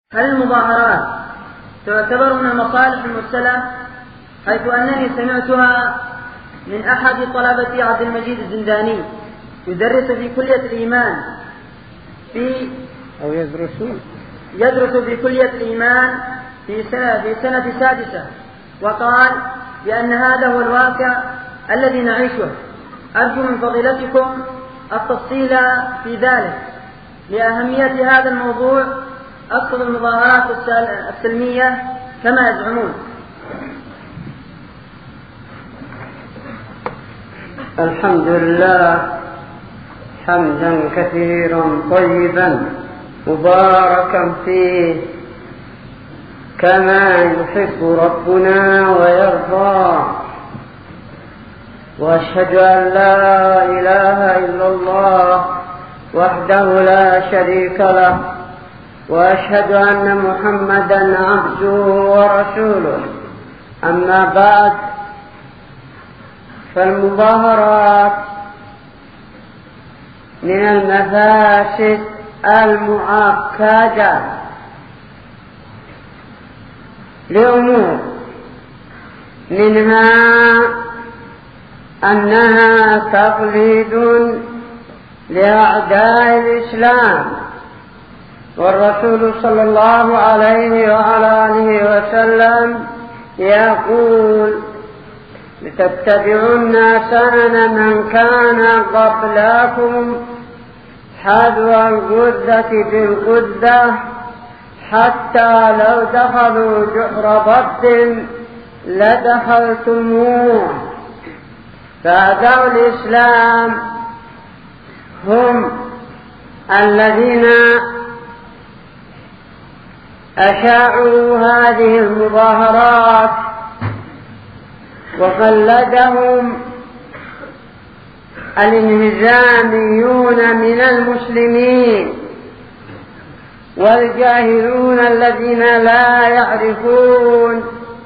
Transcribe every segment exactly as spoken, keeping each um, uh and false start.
هل المظاهرات تعتبر من المصالح المرسلة؟ حيث أنني سمعتها من أحد طلبة عبد المجيد الزنداني يدرس في كلية الإيمان في أو يدرس يدرس في كلية الإيمان في سنة في سنة سادسة، وقال بأن هذا هو الواقع الذي نعيشه. أرجو من فضيلتكم التفصيل في ذلك لأهمية هذا الموضوع، أقصد المظاهرات السلمية كما يزعمون. الحمد لله حمدا كثيرا طيبا مباركا فيه كما يحب ربنا ويرضى، وأشهد أن لا إله إلا الله وحده لا شريك له، وأشهد أن محمدا عبده ورسوله. أما بعد، فالمظاهرات من المفاسد المؤكدة لأمور، منها أنها تقليد لأعداء الإسلام، والرسول صلى الله عليه وعلى آله وسلم يقول: لتتبعن سنن من كان قبلكم حذو القدة بالقدة، حتى لو دخلوا جحر ضب لدخلتموه. فأعداء الإسلام هم الذين أشاعوا هذه المظاهرات وقلدهم الانهزاميون من المسلمين والجاهلون الذين لا يعرفون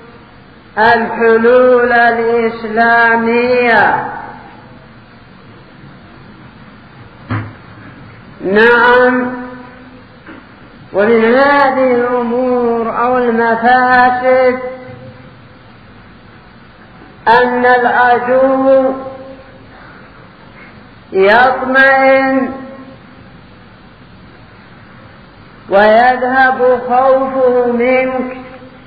الحلول الإسلامية. نعم، ومن هذه الأمور أو المفاسد أن العدو يطمئن ويذهب خوفه منك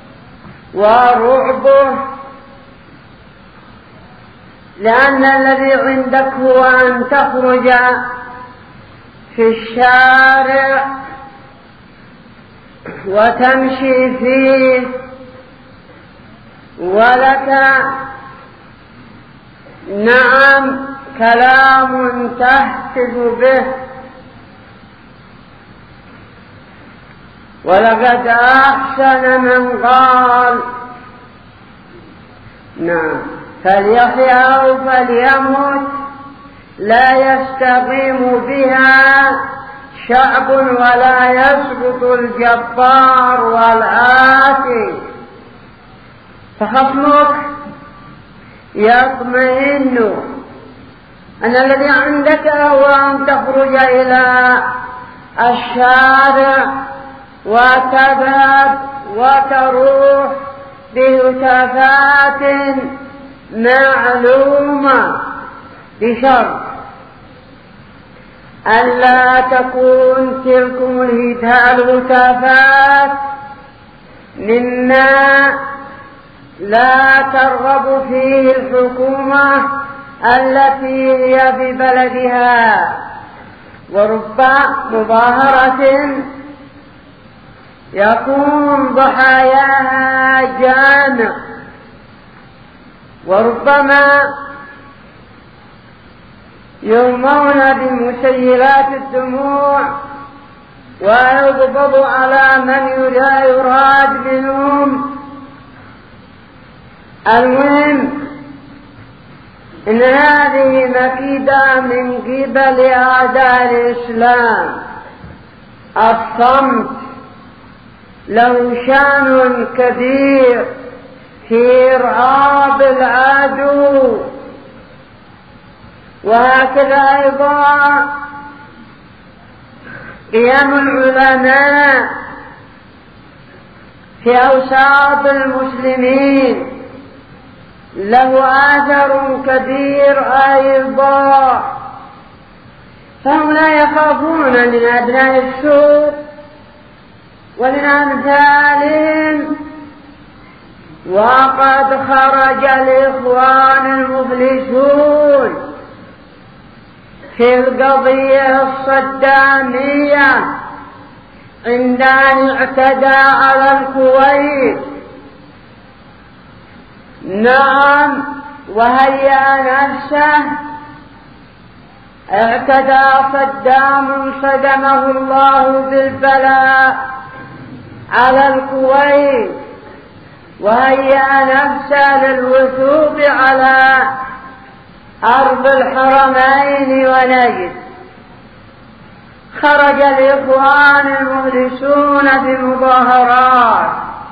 ورعبه، لأن الذي عندك هو أن تخرج في الشارع وتمشي فيه، ولك نعم كلام تهتف به. ولقد أحسن من قال: نعم فليحيى أو فليمت لا يستقيم بها شعب ولا يسقط الجبار والآتي. فخصمك يطمئن أن الذي عندك هو أن تخرج إلى الشارع وتذهب وتروح بهتافات معلومة، بشرط ألا تكون تلكم الهتافات مما لا ترغب فيه الحكومة التي هي في بلدها. ورب مظاهرة يكون ضحاياها جامع، وربما يرمون بمسيلات الدموع ويغضب على من يراد منهم. المهم إن هذه مكيدة من قبل أعداء الإسلام. الصمت له شان كبير في إرهاب العدو، وهكذا أيضا قيام العلماء في أوساط المسلمين له أثر كبير أيضا، فهم لا يخافون من أبناء السوء ومن أمثالهم. وقد خرج الإخوان المفلسون في القضية الصدامية عند أن اعتدى على الكويت. نعم، وهيأ نفسه، اعتدى صدام صدمه الله بالبلاء على الكويت، وهيأ نفسه للوثوق على أرض الحرمين ونجد. خرج الإخوان المفلسون بمظاهرات: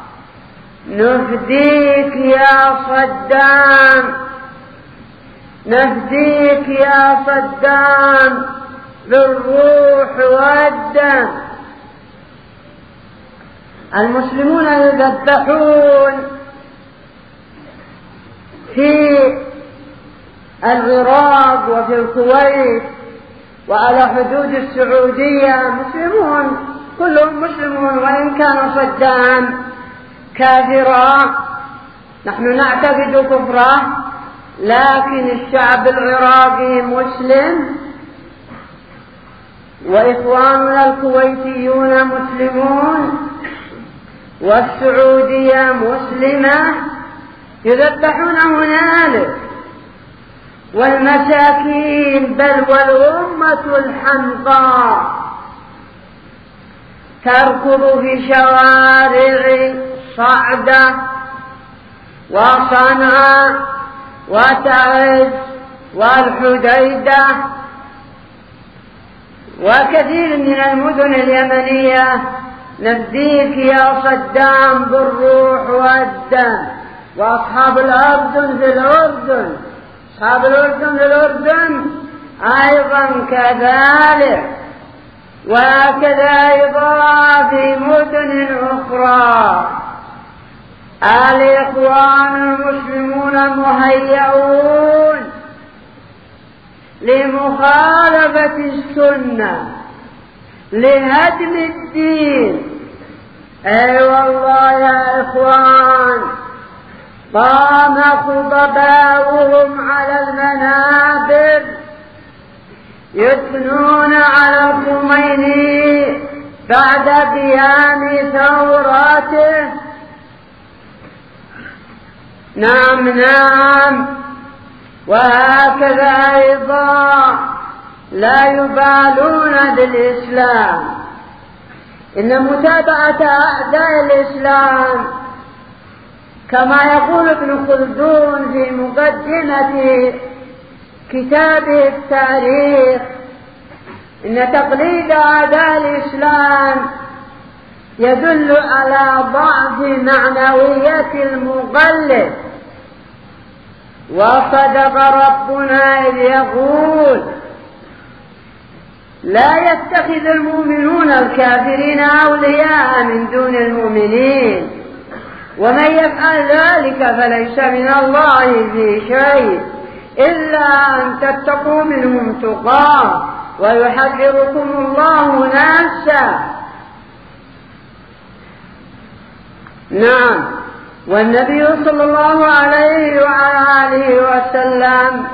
نفديك يا صدام، نفديك يا صدام بالروح والدم. المسلمون يذبحون في العراق وفي الكويت وعلى حدود السعودية، مسلمون كلهم مسلمون، وإن كان صدام كافرا نحن نعتقد كفره، لكن الشعب العراقي مسلم، وإخواننا الكويتيون مسلمون، والسعودية مسلمة، يذبحون هنالك. والمساكين بل والأمة الحمقاء تركض في شوارع صعدة وصنعاء وتعز والحديدة وكثير من المدن اليمنية: نفديك يا صدام بالروح والدم. وأصحاب الأردن في الأردن أصحاب الأردن في الأردن أيضا كذلك، وهكذا أيضا في مدن أخرى. الإخوان المسلمون مهيئون لمخالفة السنة، لهدم الدين. أي والله يا إخوان، قام خطباؤهم على المنابر يثنون على الخميني بعد قيام ثوراته. نعم نعم، وهكذا أيضا لا يبالون بالإسلام. إن متابعة أعداء الإسلام كما يقول ابن خلدون في مقدمة كتابه التاريخ: إن تقليد أعداء الإسلام يدل على ضعف معنوية المقلد. وصدق ربنا إذ يقول: لا يتخذ المؤمنون الكافرين أولياء من دون المؤمنين، ومن يفعل ذلك فليس من الله في شيء إلا أن تتقوا منهم تقاه ويحذركم الله نفسه. نعم، والنبي صلى الله عليه وعلى آله وسلم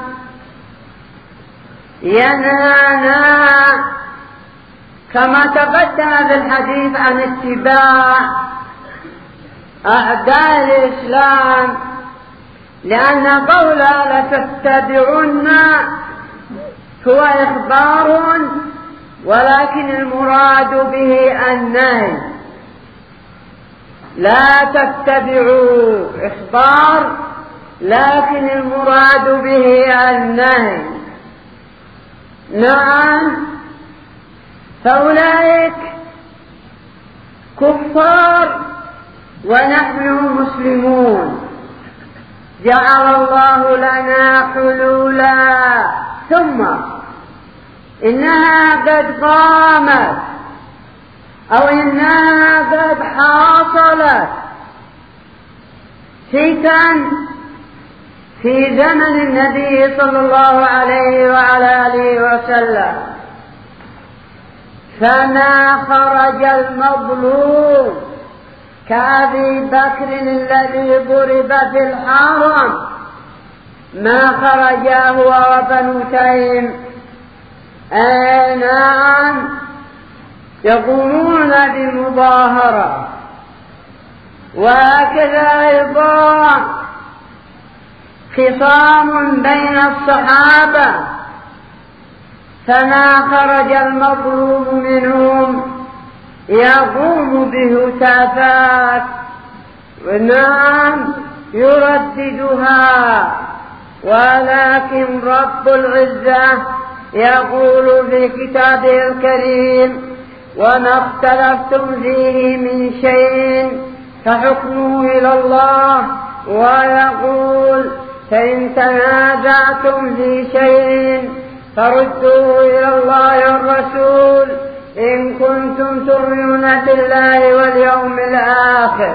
ينهانا كما تقدم في الحديث عن اتباع أعداء الإسلام، لأن قوله لتتبعن هو إخبار، ولكن المراد به النهي. لا تتبعوا إخبار، لكن المراد به النهي. نعم، فأولئك كفار ونحن مسلمون، جعل الله لنا حلولا، ثم إنها قد قامت أو إنها قد حاصلت حصلت فتن في زمن النبي صلى الله عليه وعلى آله وسلم، فما خرج المظلوم كأبي بكر الذي ضرب في الحرم، ما خرج هو وبنو تيم. آه نعم، يقومون بمظاهرة. وهكذا أيضا خصام بين الصحابة، فما خرج المظلوم منهم يقوم بهتافات ونعم يرددها، ولكن رب العزة يقول في كتابه الكريم: وما اختلفتم فيه من شيء فحكمه إلى الله. ويقول: فإن تنازعتم في شيء فردوه إلى الله والرسول إن كنتم تؤمنون بالله واليوم الآخر.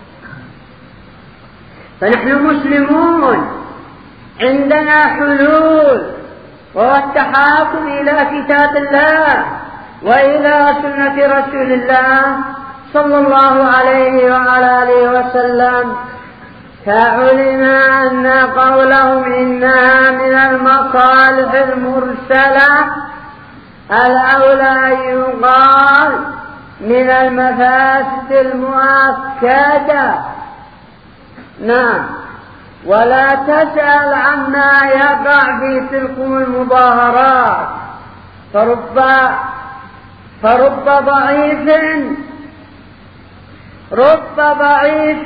فنحن مسلمون، عندنا حلول، وهو التحاكم إلى كتاب الله وإلى سنة رسول الله صلى الله عليه وعلى آله وسلم. فعلم أن قولهم إنها من المصالح المرسلة الأولى يقال من المفاسد المؤكدة. نعم، ولا تسأل عما يقع في تلك المظاهرات، فرب فرب ضعيف رب ضعيف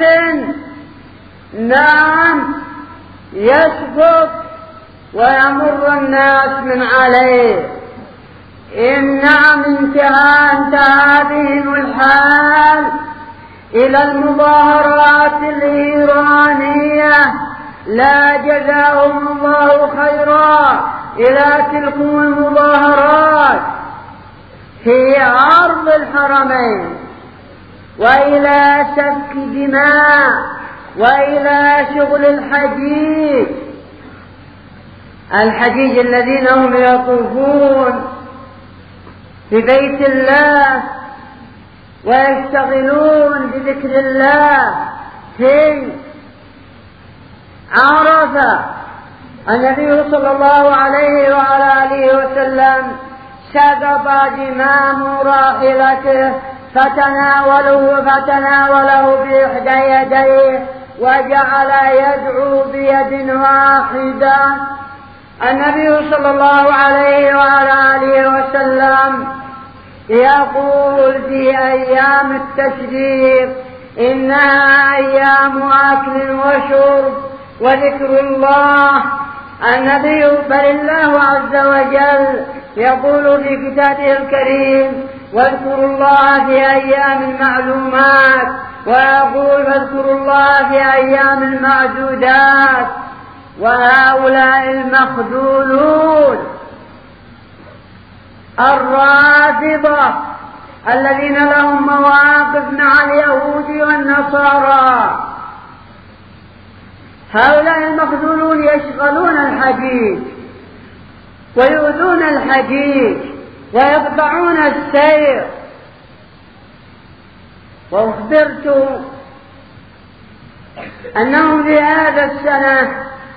نعم يسقط ويمر الناس من عليه. إن نعم انتهى انتهى بهم الحال إلى المظاهرات الإيرانية، لا جزاهم الله خيرا، إلى تلك المظاهرات في أرض الحرمين، وإلى سفك دماء، وإلى شغل الحجيج الحجيج الذين هم يطوفون في بيت الله ويشتغلون بذكر الله في عرفة. النبي صلى الله عليه وعلى آله وسلم سقط زمام راحلته فتناوله فتناوله بإحدى يديه وجعل يدعو بيد واحدة. النبي صلى الله عليه وعلى آله وسلم يقول في أيام التشريق: إنها أيام أكل وشرب وذكر الله. النبي بل الله عز وجل يقول في كتابه الكريم: واذكروا الله في أيام معلومات، ويقول: فاذكروا الله في أيام معدودات. وهؤلاء المخذولون الرافضة الذين لهم مواقف مع اليهود والنصارى، هؤلاء المخذولون يشغلون الحجيج ويؤذون الحجيج ويقطعون السير. وأخبرت أنهم في هذا السنة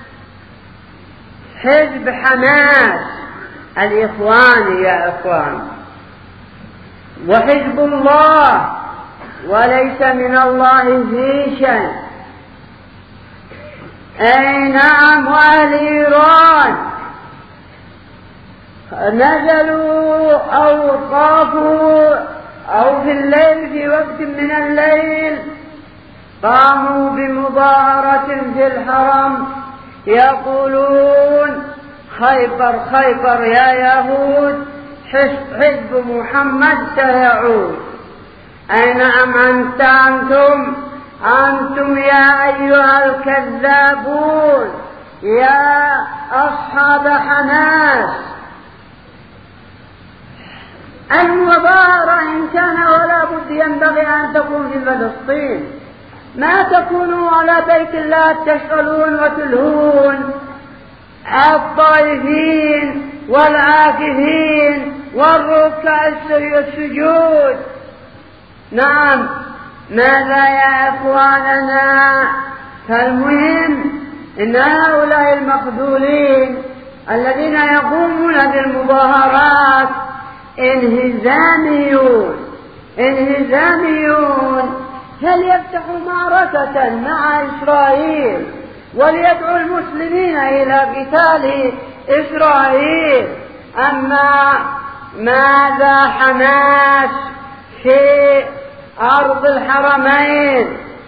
حزب حماس الإخوان يا إخوان وحزب الله، وليس من الله في شيء. أي نعم، وأهل إيران نزلوا أو طافوا أو في الليل في وقت من الليل قاموا بمظاهرة في الحرم يقولون: خيبر خيبر يا يهود، حزب محمد سيعود. أي نعم، أنت أنتم أنتم يا أيها الكذابون يا أصحاب حماس. المظاهرة إن كان ولا بد ينبغي أن تكون في فلسطين، ما تكونوا على بيت الله تشغلون وتلهون الطائفين والعاكفين والركع السجود. نعم، ماذا يا إخواننا؟ فالمهم إن هؤلاء المخذولين الذين يقومون بالمظاهرات انهزاميون انهزاميون فليفتحوا معركة مع إسرائيل وليدعوا المسلمين إلى قتال إسرائيل. أما ماذا حماس في أرض الحرمين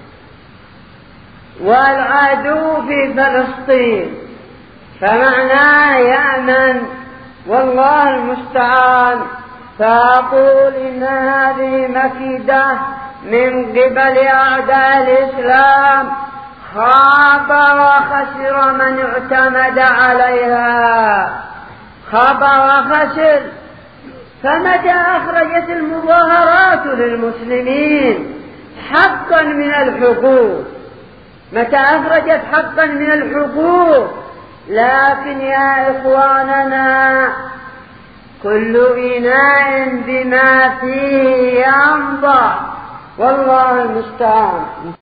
والعدو في فلسطين فمعناه يأمن، والله المستعان. فأقول إن هذه مكيدة من قبل أعداء الإسلام، خاب وخسر من اعتمد عليها، خاب وخسر. فمتى أخرجت المظاهرات للمسلمين حقا من الحقوق؟ متى أخرجت حقا من الحقوق؟ لكن يا إخواننا كل إناء بما فيه ينضح، والله المستعان.